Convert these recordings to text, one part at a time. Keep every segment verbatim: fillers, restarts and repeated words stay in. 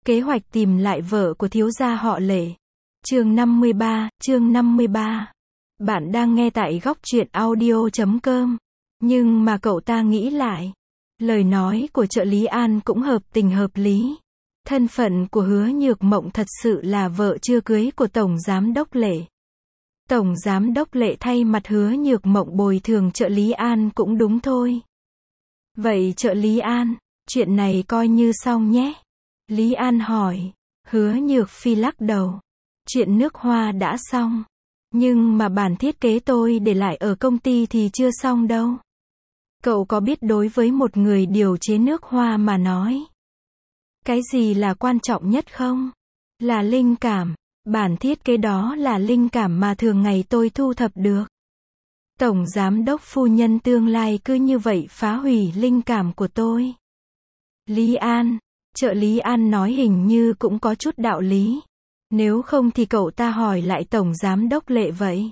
Kế hoạch tìm lại vợ của thiếu gia họ Lệ. Chương năm mươi ba, chương năm mươi ba. Bạn đang nghe tại góc truyện audio chấm com. Nhưng mà cậu ta nghĩ lại. Lời nói của trợ lý An cũng hợp tình hợp lý. Thân phận của Hứa Nhược Mộng thật sự là vợ chưa cưới của Tổng Giám đốc Lệ. Tổng Giám đốc Lệ thay mặt Hứa Nhược Mộng bồi thường trợ lý An cũng đúng thôi. Vậy trợ lý An, chuyện này coi như xong nhé. Lý An hỏi. Hứa Nhược Phi lắc đầu. Chuyện nước hoa đã xong. Nhưng mà bản thiết kế tôi để lại ở công ty thì chưa xong đâu. Cậu có biết đối với một người điều chế nước hoa mà nói, cái gì là quan trọng nhất không? Là linh cảm. Bản thiết kế đó là linh cảm mà thường ngày tôi thu thập được. Tổng Giám đốc phu nhân tương lai cứ như vậy phá hủy linh cảm của tôi. Lý An. Trợ lý An nói hình như cũng có chút đạo lý. Nếu không thì cậu ta hỏi lại Tổng Giám đốc Lệ vậy.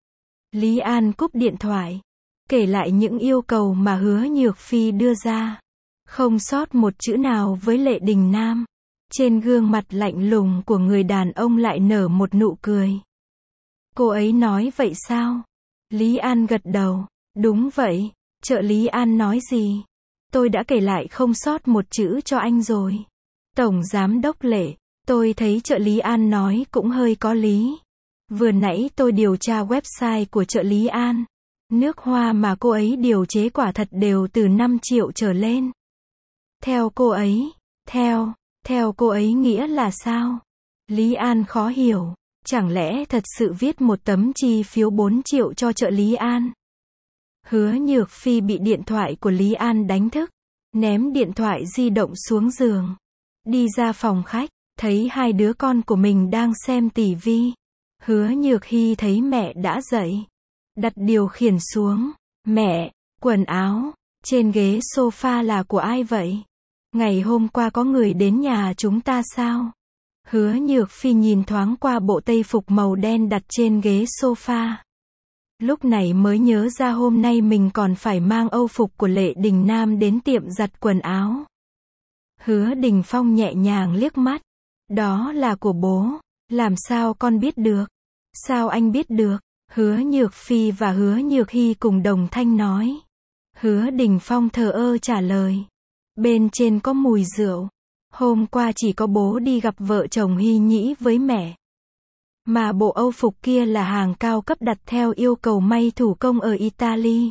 Lý An cúp điện thoại. Kể lại những yêu cầu mà Hứa Nhược Phi đưa ra. Không sót một chữ nào với Lệ Đình Nam. Trên gương mặt lạnh lùng của người đàn ông lại nở một nụ cười. Cô ấy nói vậy sao? Lý An gật đầu. Đúng vậy. Trợ lý An nói gì? Tôi đã kể lại không sót một chữ cho anh rồi. Tổng Giám đốc Lệ. Tôi thấy trợ lý An nói cũng hơi có lý. Vừa nãy tôi điều tra website của trợ lý An. Nước hoa mà cô ấy điều chế quả thật đều từ năm triệu trở lên. Theo cô ấy, theo, theo cô ấy nghĩa là sao? Lý An khó hiểu. Chẳng lẽ thật sự viết một tấm chi phiếu bốn triệu cho trợ lý An? Hứa Nhược Phi bị điện thoại của Lý An đánh thức. Ném điện thoại di động xuống giường. Đi ra phòng khách. Thấy hai đứa con của mình đang xem tivi. Hứa Nhược Hy thấy mẹ đã dậy. Đặt điều khiển xuống. Mẹ, quần áo trên ghế sofa là của ai vậy? Ngày hôm qua có người đến nhà chúng ta sao? Hứa Nhược Phi nhìn thoáng qua bộ tây phục màu đen đặt trên ghế sofa. Lúc này mới nhớ ra hôm nay mình còn phải mang âu phục của Lệ Đình Nam đến tiệm giặt quần áo. Hứa Đình Phong nhẹ nhàng liếc mắt. Đó là của bố. Làm sao con biết được? Sao anh biết được? Hứa Nhược Phi và Hứa Nhược Hy cùng đồng thanh nói. Hứa Đình Phong thờ ơ trả lời. Bên trên có mùi rượu. Hôm qua chỉ có bố đi gặp vợ chồng Hy Nhĩ với mẹ. Mà bộ âu phục kia là hàng cao cấp đặt theo yêu cầu may thủ công ở Italy.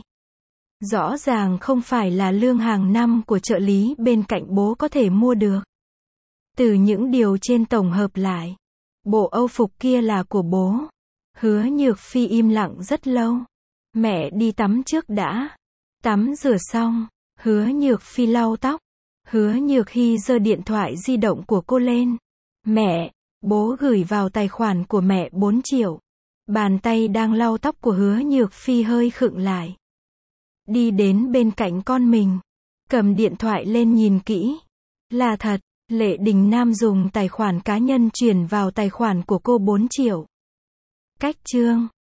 Rõ ràng không phải là lương hàng năm của trợ lý bên cạnh bố có thể mua được. Từ những điều trên tổng hợp lại, bộ âu phục kia là của bố. Hứa Nhược Phi im lặng rất lâu. Mẹ đi tắm trước đã. Tắm rửa xong, Hứa Nhược Phi lau tóc. Hứa Nhược Hy giơ điện thoại di động của cô lên. Mẹ, bố gửi vào tài khoản của mẹ bốn triệu. Bàn tay đang lau tóc của Hứa Nhược Phi hơi khựng lại. Đi đến bên cạnh con mình. Cầm điện thoại lên nhìn kỹ. Là thật. Lệ Đình Nam dùng tài khoản cá nhân chuyển vào tài khoản của cô bốn triệu. Cách chương.